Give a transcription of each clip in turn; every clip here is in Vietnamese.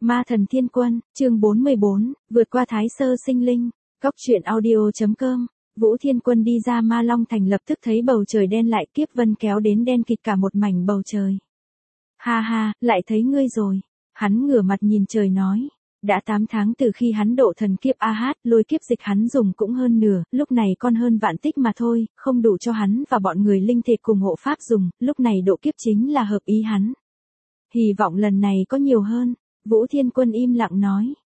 Ma thần thiên quân, chương 44, vượt qua thái sơ sinh linh, Cóc truyện audio.com. Vũ Thiên Quân đi ra Ma Long Thành lập tức thấy bầu trời đen lại, kiếp vân kéo đến đen kịt cả một mảnh bầu trời. Ha ha, lại thấy ngươi rồi. Hắn ngửa mặt nhìn trời nói. Đã 8 tháng từ khi hắn độ thần kiếp A-hát, lôi kiếp dịch hắn dùng cũng hơn nửa, lúc này còn hơn vạn tích mà thôi, không đủ cho hắn và bọn người linh thịt cùng hộ pháp dùng, lúc này độ kiếp chính là hợp ý hắn. Hy vọng lần này có nhiều hơn. Vũ Thiên Quân im lặng nói.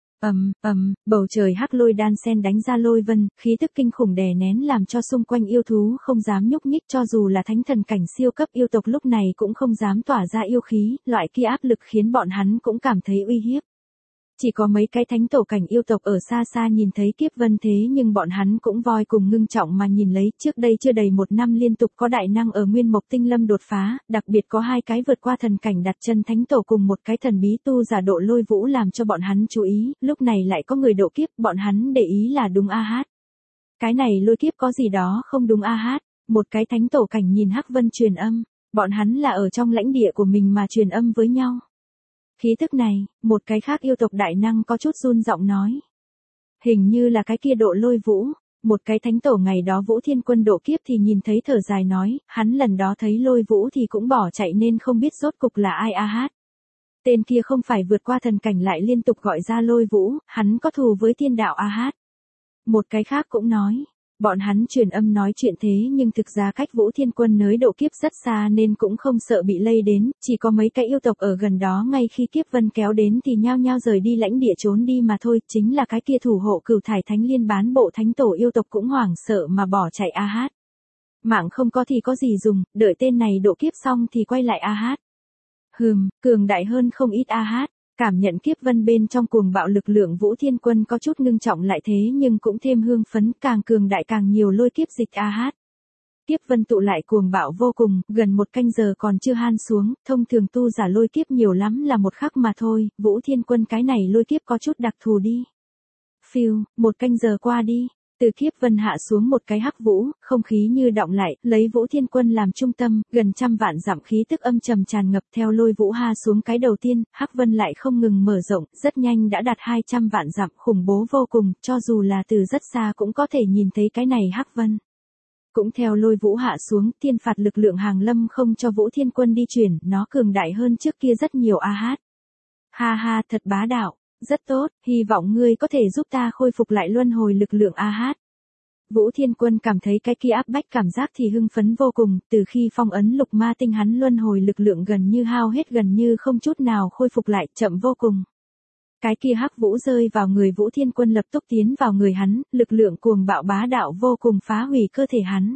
Bầu trời hắc lôi đan sen đánh ra lôi vân, khí tức kinh khủng đè nén làm cho xung quanh yêu thú không dám nhúc nhích, cho dù là thánh thần cảnh siêu cấp yêu tộc lúc này cũng không dám tỏa ra yêu khí, loại kia áp lực khiến bọn hắn cũng cảm thấy uy hiếp. Chỉ có mấy cái thánh tổ cảnh yêu tộc ở xa xa nhìn thấy kiếp vân thế nhưng bọn hắn cũng voi cùng ngưng trọng mà nhìn lấy, trước đây chưa đầy 1 năm liên tục có đại năng ở Nguyên Mộc Tinh Lâm đột phá, đặc biệt có 2 cái vượt qua thần cảnh đặt chân thánh tổ cùng một cái thần bí tu giả độ lôi vũ làm cho bọn hắn chú ý, lúc này lại có người độ kiếp, bọn hắn để ý là đúng A-hát. Cái này lôi kiếp có gì đó không đúng A-hát, một cái thánh tổ cảnh nhìn hắc vân truyền âm, bọn hắn là ở trong lãnh địa của mình mà truyền âm với nhau. Khí tức này, một cái khác yêu tộc đại năng có chút run giọng nói. Hình như là cái kia độ lôi vũ, một cái thánh tổ ngày đó Vũ Thiên Quân độ kiếp thì nhìn thấy thở dài nói, hắn lần đó thấy lôi vũ thì cũng bỏ chạy nên không biết rốt cục là ai A-hát. Tên kia không phải vượt qua thần cảnh lại liên tục gọi ra lôi vũ, hắn có thù với thiên đạo A-hát. Một cái khác cũng nói. Bọn hắn truyền âm nói chuyện thế nhưng thực ra cách Vũ Thiên Quân nới độ kiếp rất xa nên cũng không sợ bị lây đến, chỉ có mấy cái yêu tộc ở gần đó ngay khi kiếp vân kéo đến thì nhao nhao rời đi lãnh địa trốn đi mà thôi, chính là cái kia thủ hộ Cửu Thải Thánh Liên bán bộ thánh tổ yêu tộc cũng hoảng sợ mà bỏ chạy A-hát. Mạng không có thì có gì dùng, đợi tên này độ kiếp xong thì quay lại A-hát. Cường đại hơn không ít A-hát. Cảm nhận kiếp vân bên trong cuồng bạo lực lượng Vũ Thiên Quân có chút ngưng trọng lại thế nhưng cũng thêm hương phấn, càng cường đại càng nhiều lôi kiếp dịch A-hát. Kiếp vân tụ lại cuồng bạo vô cùng, gần 1 canh giờ còn chưa han xuống, thông thường tu giả lôi kiếp nhiều lắm là 1 khắc mà thôi, Vũ Thiên Quân cái này lôi kiếp có chút đặc thù đi. Phiêu, 1 canh giờ qua đi. Từ kiếp vân hạ xuống một cái hắc vũ, không khí như đọng lại, lấy Vũ Thiên Quân làm trung tâm, gần 100 vạn dặm khí tức âm trầm tràn ngập theo lôi vũ ha xuống cái đầu tiên, hắc vân lại không ngừng mở rộng, rất nhanh đã đạt 200 vạn dặm, khủng bố vô cùng, cho dù là từ rất xa cũng có thể nhìn thấy cái này hắc vân. Cũng theo lôi vũ hạ xuống, thiên phạt lực lượng hàng lâm không cho Vũ Thiên Quân đi chuyển, nó cường đại hơn trước kia rất nhiều A-hát. Ha ha, thật bá đạo. Rất tốt, hy vọng ngươi có thể giúp ta khôi phục lại luân hồi lực lượng A-hát. Vũ Thiên Quân cảm thấy cái kia áp bách cảm giác thì hưng phấn vô cùng, từ khi phong ấn lục ma tinh hắn luân hồi lực lượng gần như hao hết, gần như không chút nào khôi phục lại, chậm vô cùng. Cái kia hắc vũ rơi vào người Vũ Thiên Quân lập tức tiến vào người hắn, lực lượng cuồng bạo bá đạo vô cùng phá hủy cơ thể hắn.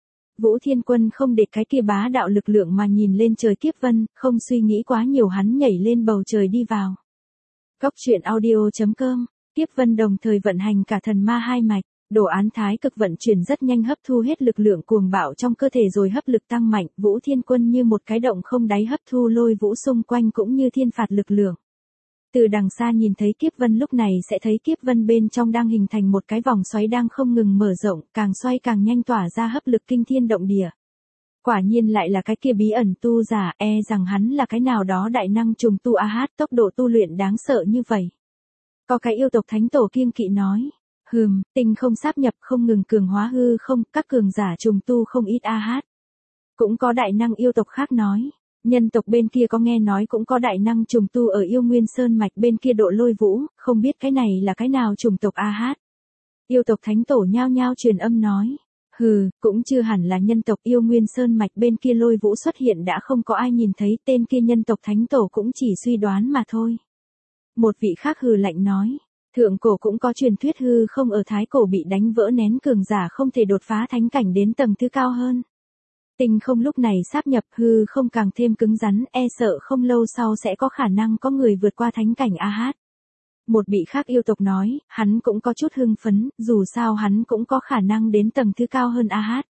Vũ Thiên Quân không để cái kia bá đạo lực lượng mà nhìn lên trời kiếp vân, không suy nghĩ quá nhiều hắn nhảy lên bầu trời đi vào. Cóc truyện audio.com, kiếp vân đồng thời vận hành cả thần ma 2 mạch, đồ án thái cực vận chuyển rất nhanh hấp thu hết lực lượng cuồng bạo trong cơ thể rồi hấp lực tăng mạnh, Vũ Thiên Quân như một cái động không đáy hấp thu lôi vũ xung quanh cũng như thiên phạt lực lượng. Từ đằng xa nhìn thấy kiếp vân lúc này sẽ thấy kiếp vân bên trong đang hình thành một cái vòng xoáy đang không ngừng mở rộng, càng xoay càng nhanh tỏa ra hấp lực kinh thiên động địa. Quả nhiên lại là cái kia bí ẩn tu giả, rằng hắn là cái nào đó đại năng trùng tu A-hát, tốc độ tu luyện đáng sợ như vậy. Có cái yêu tộc thánh tổ kiêng kỵ nói, tinh không sáp nhập không ngừng cường hóa hư không, các cường giả trùng tu không ít A-hát. Cũng có đại năng yêu tộc khác nói, nhân tộc bên kia có nghe nói cũng có đại năng trùng tu ở yêu nguyên sơn mạch bên kia độ lôi vũ, không biết cái này là cái nào trùng tộc A-hát. Yêu tộc thánh tổ nhao nhao truyền âm nói. Cũng chưa hẳn là nhân tộc yêu nguyên sơn mạch bên kia lôi vũ xuất hiện đã không có ai nhìn thấy, tên kia nhân tộc thánh tổ cũng chỉ suy đoán mà thôi. Một vị khác lạnh nói, thượng cổ cũng có truyền thuyết hư không ở thái cổ bị đánh vỡ nén cường giả không thể đột phá thánh cảnh đến tầng thứ cao hơn. Tinh không lúc này sáp nhập hư không càng thêm cứng rắn, sợ không lâu sau sẽ có khả năng có người vượt qua thánh cảnh A-hát. Một vị khác yêu tộc nói, hắn cũng có chút hưng phấn, dù sao hắn cũng có khả năng đến tầng thứ cao hơn A-hát.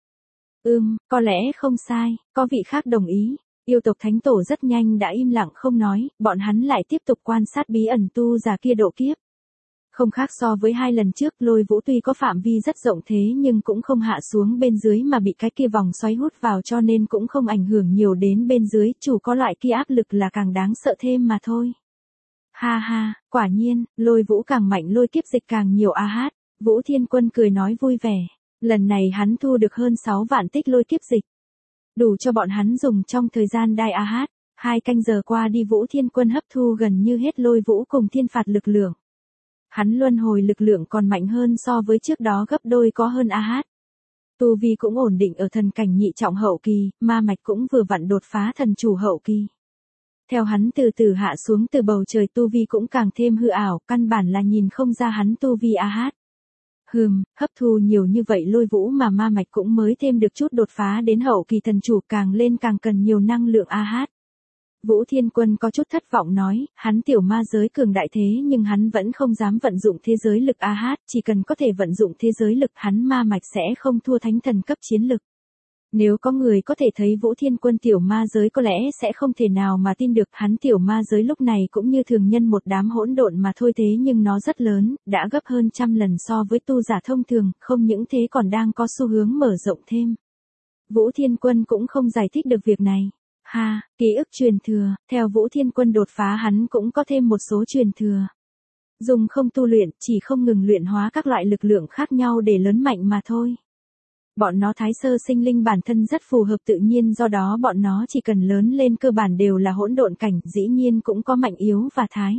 Có lẽ không sai, có vị khác đồng ý. Yêu tộc thánh tổ rất nhanh đã im lặng không nói, bọn hắn lại tiếp tục quan sát bí ẩn tu giả kia độ kiếp. Không khác so với 2 lần trước, lôi vũ tuy có phạm vi rất rộng thế nhưng cũng không hạ xuống bên dưới mà bị cái kia vòng xoáy hút vào cho nên cũng không ảnh hưởng nhiều đến bên dưới, chủ có loại kia áp lực là càng đáng sợ thêm mà thôi. Ha ha, quả nhiên, lôi vũ càng mạnh lôi kiếp dịch càng nhiều a hát. Vũ Thiên Quân cười nói vui vẻ. Lần này hắn thu được hơn 6 vạn tích lôi kiếp dịch. Đủ cho bọn hắn dùng trong thời gian đai a hát. 2 canh giờ qua đi Vũ Thiên Quân hấp thu gần như hết lôi vũ cùng thiên phạt lực lượng. Hắn luân hồi lực lượng còn mạnh hơn so với trước đó gấp đôi có hơn a hát. Tu vi cũng ổn định ở thần cảnh nhị trọng hậu kỳ, ma mạch cũng vừa vặn đột phá thần chủ hậu kỳ. Theo hắn từ từ hạ xuống từ bầu trời tu vi cũng càng thêm hư ảo, căn bản là nhìn không ra hắn tu vi a hát. Hấp thu nhiều như vậy lôi vũ mà ma mạch cũng mới thêm được chút đột phá đến hậu kỳ thần chủ, càng lên càng cần nhiều năng lượng a hát. Vũ Thiên Quân có chút thất vọng nói, hắn tiểu ma giới cường đại thế nhưng hắn vẫn không dám vận dụng thế giới lực a hát, chỉ cần có thể vận dụng thế giới lực hắn ma mạch sẽ không thua thánh thần cấp chiến lực. Nếu có người có thể thấy Vũ Thiên Quân tiểu ma giới có lẽ sẽ không thể nào mà tin được, hắn tiểu ma giới lúc này cũng như thường nhân một đám hỗn độn mà thôi, thế nhưng nó rất lớn, đã gấp hơn trăm lần so với tu giả thông thường, không những thế còn đang có xu hướng mở rộng thêm. Vũ Thiên Quân cũng không giải thích được việc này. Ký ức truyền thừa, theo Vũ Thiên Quân đột phá hắn cũng có thêm một số truyền thừa. Dùng không tu luyện, chỉ không ngừng luyện hóa các loại lực lượng khác nhau để lớn mạnh mà thôi. Bọn nó thái sơ sinh linh bản thân rất phù hợp tự nhiên, do đó bọn nó chỉ cần lớn lên cơ bản đều là hỗn độn cảnh, dĩ nhiên cũng có mạnh yếu và thái.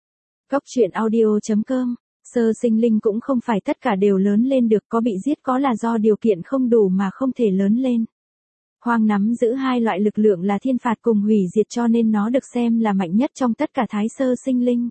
Góc truyện audio.com, sơ sinh linh cũng không phải tất cả đều lớn lên được, có bị giết có là do điều kiện không đủ mà không thể lớn lên. Hoang nắm giữ hai loại lực lượng là thiên phạt cùng hủy diệt cho nên nó được xem là mạnh nhất trong tất cả thái sơ sinh linh.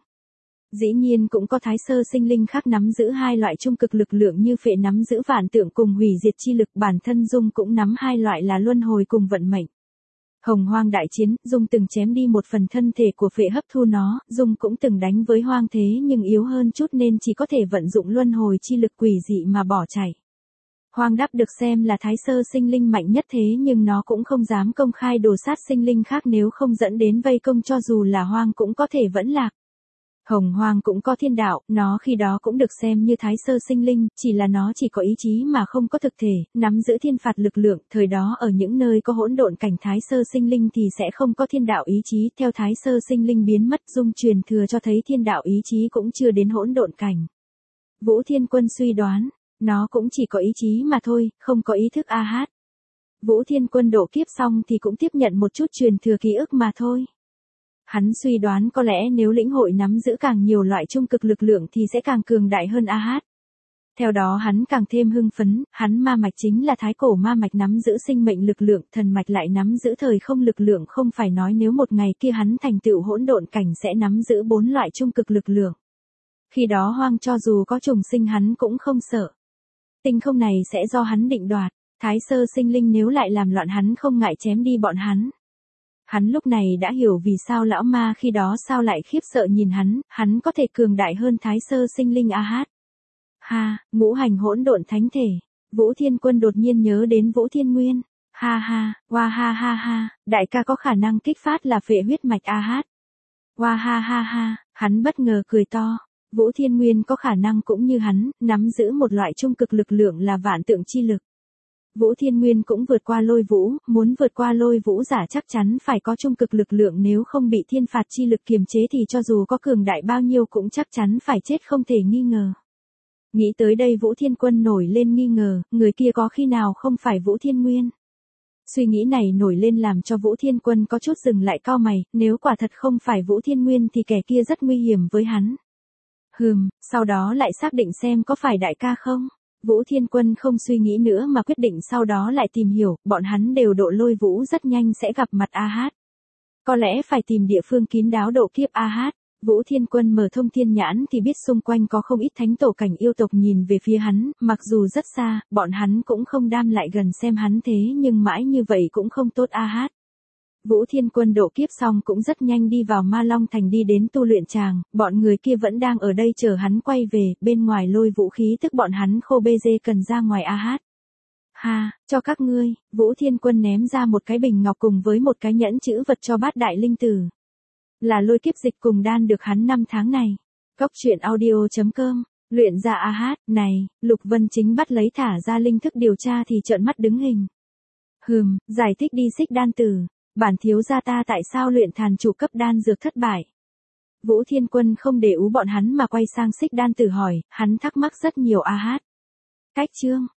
Dĩ nhiên cũng có thái sơ sinh linh khác nắm giữ hai loại trung cực lực lượng như phệ nắm giữ vạn tượng cùng hủy diệt chi lực, bản thân Dung cũng nắm hai loại là luân hồi cùng vận mệnh. Hồng Hoang đại chiến, Dung từng chém đi một phần thân thể của phệ hấp thu nó, Dung cũng từng đánh với Hoang thế nhưng yếu hơn chút nên chỉ có thể vận dụng luân hồi chi lực quỷ dị mà bỏ chạy. Hoang đáp được xem là thái sơ sinh linh mạnh nhất thế nhưng nó cũng không dám công khai đồ sát sinh linh khác nếu không dẫn đến vây công, cho dù là Hoang cũng có thể vẫn lạc. Hồng Hoang cũng có thiên đạo, nó khi đó cũng được xem như thái sơ sinh linh, chỉ là nó chỉ có ý chí mà không có thực thể, nắm giữ thiên phạt lực lượng, thời đó ở những nơi có hỗn độn cảnh thái sơ sinh linh thì sẽ không có thiên đạo ý chí, theo thái sơ sinh linh biến mất Dung truyền thừa cho thấy thiên đạo ý chí cũng chưa đến hỗn độn cảnh. Vũ Thiên Quân suy đoán, nó cũng chỉ có ý chí mà thôi, không có ý thức a hát. Vũ Thiên Quân độ kiếp xong thì cũng tiếp nhận một chút truyền thừa ký ức mà thôi. Hắn suy đoán có lẽ nếu lĩnh hội nắm giữ càng nhiều loại trung cực lực lượng thì sẽ càng cường đại hơn a hát. Theo đó hắn càng thêm hưng phấn, hắn ma mạch chính là thái cổ ma mạch nắm giữ sinh mệnh lực lượng, thần mạch lại nắm giữ thời không lực lượng, không phải nói nếu một ngày kia hắn thành tựu hỗn độn cảnh sẽ nắm giữ 4 loại trung cực lực lượng. Khi đó Hoang cho dù có trùng sinh hắn cũng không sợ. Tinh không này sẽ do hắn định đoạt, thái sơ sinh linh nếu lại làm loạn hắn không ngại chém đi bọn hắn. Hắn lúc này đã hiểu vì sao lão ma khi đó sao lại khiếp sợ nhìn hắn có thể cường đại hơn thái sơ sinh linh a hát. Ngũ hành hỗn độn thánh thể, Vũ Thiên Quân đột nhiên nhớ đến Vũ Thiên Nguyên. Đại ca có khả năng kích phát là phệ huyết mạch a hát. Hắn bất ngờ cười to. Vũ Thiên Nguyên có khả năng cũng như hắn, nắm giữ một loại trung cực lực lượng là vạn tượng chi lực. Vũ Thiên Nguyên cũng vượt qua lôi vũ, muốn vượt qua lôi vũ giả chắc chắn phải có trung cực lực lượng, nếu không bị thiên phạt chi lực kiềm chế thì cho dù có cường đại bao nhiêu cũng chắc chắn phải chết không thể nghi ngờ. Nghĩ tới đây Vũ Thiên Quân nổi lên nghi ngờ, người kia có khi nào không phải Vũ Thiên Nguyên. Suy nghĩ này nổi lên làm cho Vũ Thiên Quân có chút dừng lại cau mày, nếu quả thật không phải Vũ Thiên Nguyên thì kẻ kia rất nguy hiểm với hắn. Sau đó lại xác định xem có phải đại ca không. Vũ Thiên Quân không suy nghĩ nữa mà quyết định sau đó lại tìm hiểu, bọn hắn đều độ lôi vũ rất nhanh sẽ gặp mặt a hát. Có lẽ phải tìm địa phương kín đáo độ kiếp a hát. Vũ Thiên Quân mở thông thiên nhãn thì biết xung quanh có không ít thánh tổ cảnh yêu tộc nhìn về phía hắn, mặc dù rất xa, bọn hắn cũng không đam lại gần xem hắn thế nhưng mãi như vậy cũng không tốt a hát. Vũ Thiên Quân độ kiếp xong cũng rất nhanh đi vào Ma Long Thành đi đến tu luyện tràng, bọn người kia vẫn đang ở đây chờ hắn quay về, bên ngoài lôi vũ khí tức bọn hắn khô bê dê cần ra ngoài a hát. Cho các ngươi, Vũ Thiên Quân ném ra một cái bình ngọc cùng với một cái nhẫn chữ vật cho Bát Đại Linh Tử. Là lôi kiếp dịch cùng đan được hắn 5 tháng này. Góc truyện audio.com, luyện ra a hát, này, Lục Vân Chính bắt lấy thả ra linh thức điều tra thì trợn mắt đứng hình. Giải thích đi Xích Đan Tử. Bản thiếu gia ta tại sao luyện thàn chủ cấp đan dược thất bại? Vũ Thiên Quân không để ú bọn hắn mà quay sang Xích Đan Tử hỏi, hắn thắc mắc rất nhiều a hát. Cách chương.